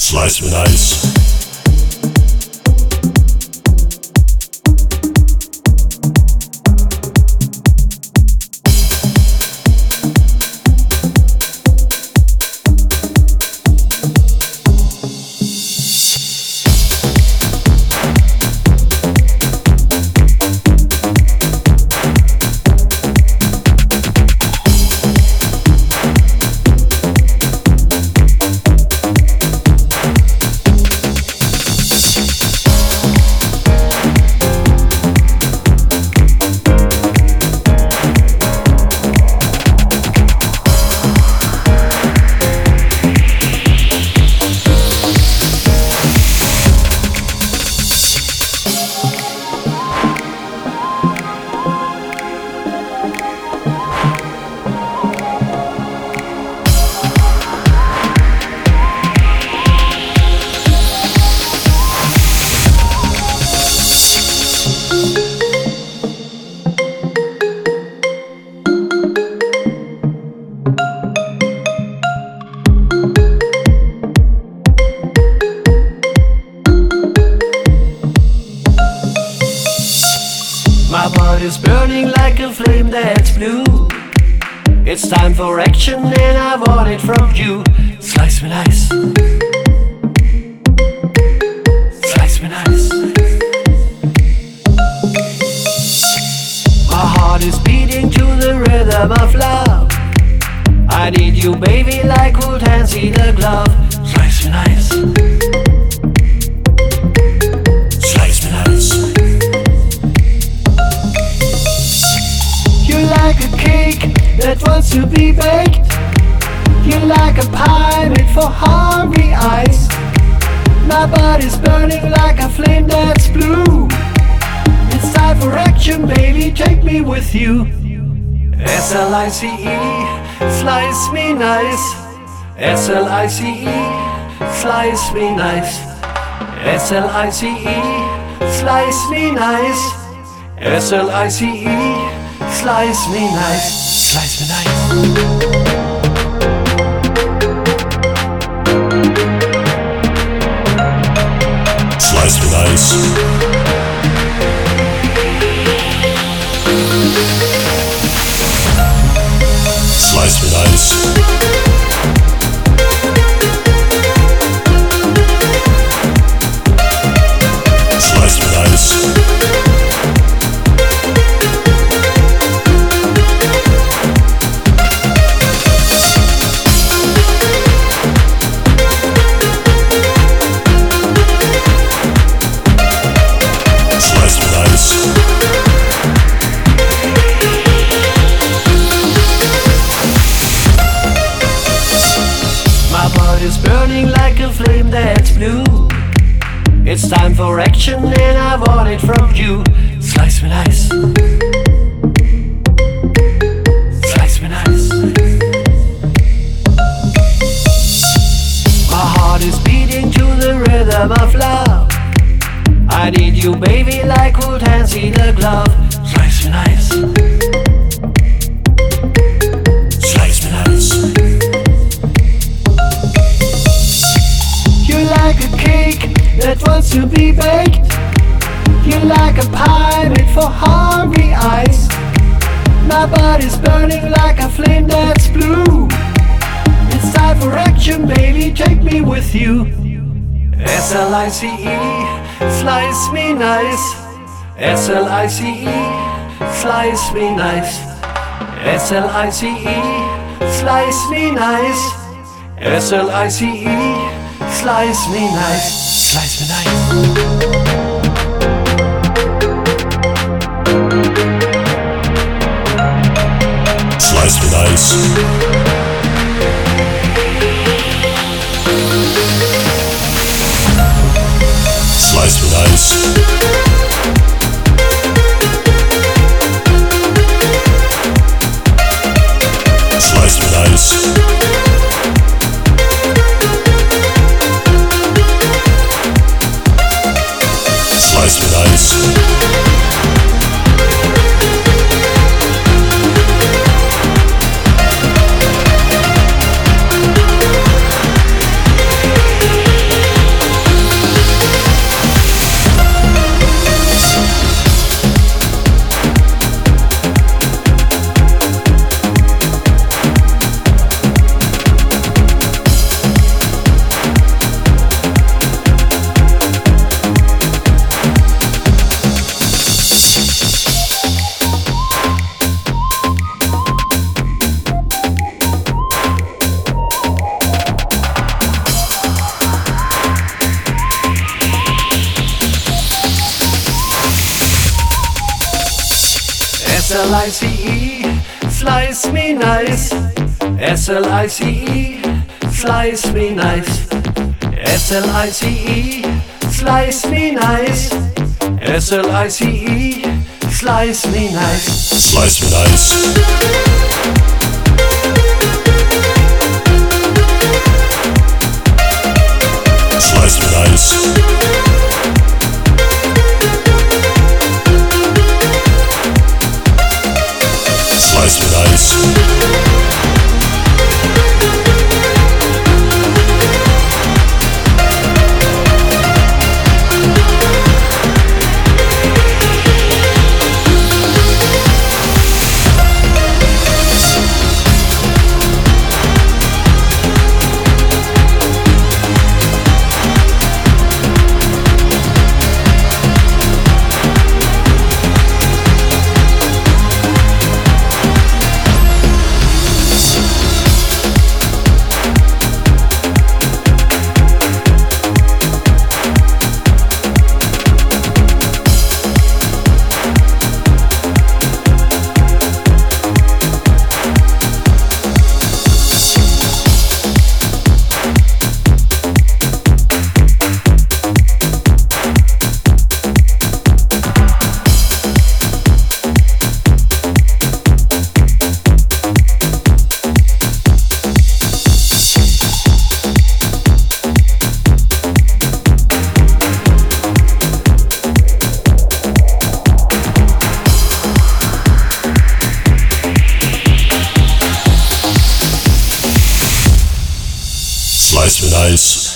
Slice with ice. My body's burning like a flame that's blue. It's time for action and I want it from you. Slice me nice. Slice me nice. My heart is beating to the rhythm of love. I need you baby like old hands need a glove. Slice me nice. Slice me nice. You're like a cake that wants to be baked. You're like a pie made for hungry eyes. My body's burning like a flame that's blue. It's time for action, baby, take me with you. S-L-I-C-E, slice me nice. S-L-I-C-E, slice me nice. S-L-I-C-E, slice me nice. S-L-I-C-E, slice me nice. Slice me nice. Slice with ice. Slice with ice. Slice with ice. My body's burning like a flame that's blue. It's time for action and I want it from you. Slice me nice. Slice me nice. My heart is beating to the rhythm of love. I need you baby like old hands need a glove. Slice me nice. Slice me nice. You're like a cake that wants to be baked. You're like a pie made for hungry eyes. My body's burning like a flame that's blue. It's time for action, baby, take me with you. S-L-I-C-E, slice me nice. S-L-I-C-E, slice me nice. S-L-I-C-E, slice me nice. S-L-I-C-E, slice me nice. Slice me nice. Slice with ice. Slice with ice. Slice with ice. Slice with ice. S-L-I-C-E, slice me nice. S-L-I-C-E, slice me nice. S-L-I-C-E, slice me nice. S-L-I-C-E, slice me nice. Slice me nice. Slice me nice. Slice me nice. Slice me nice.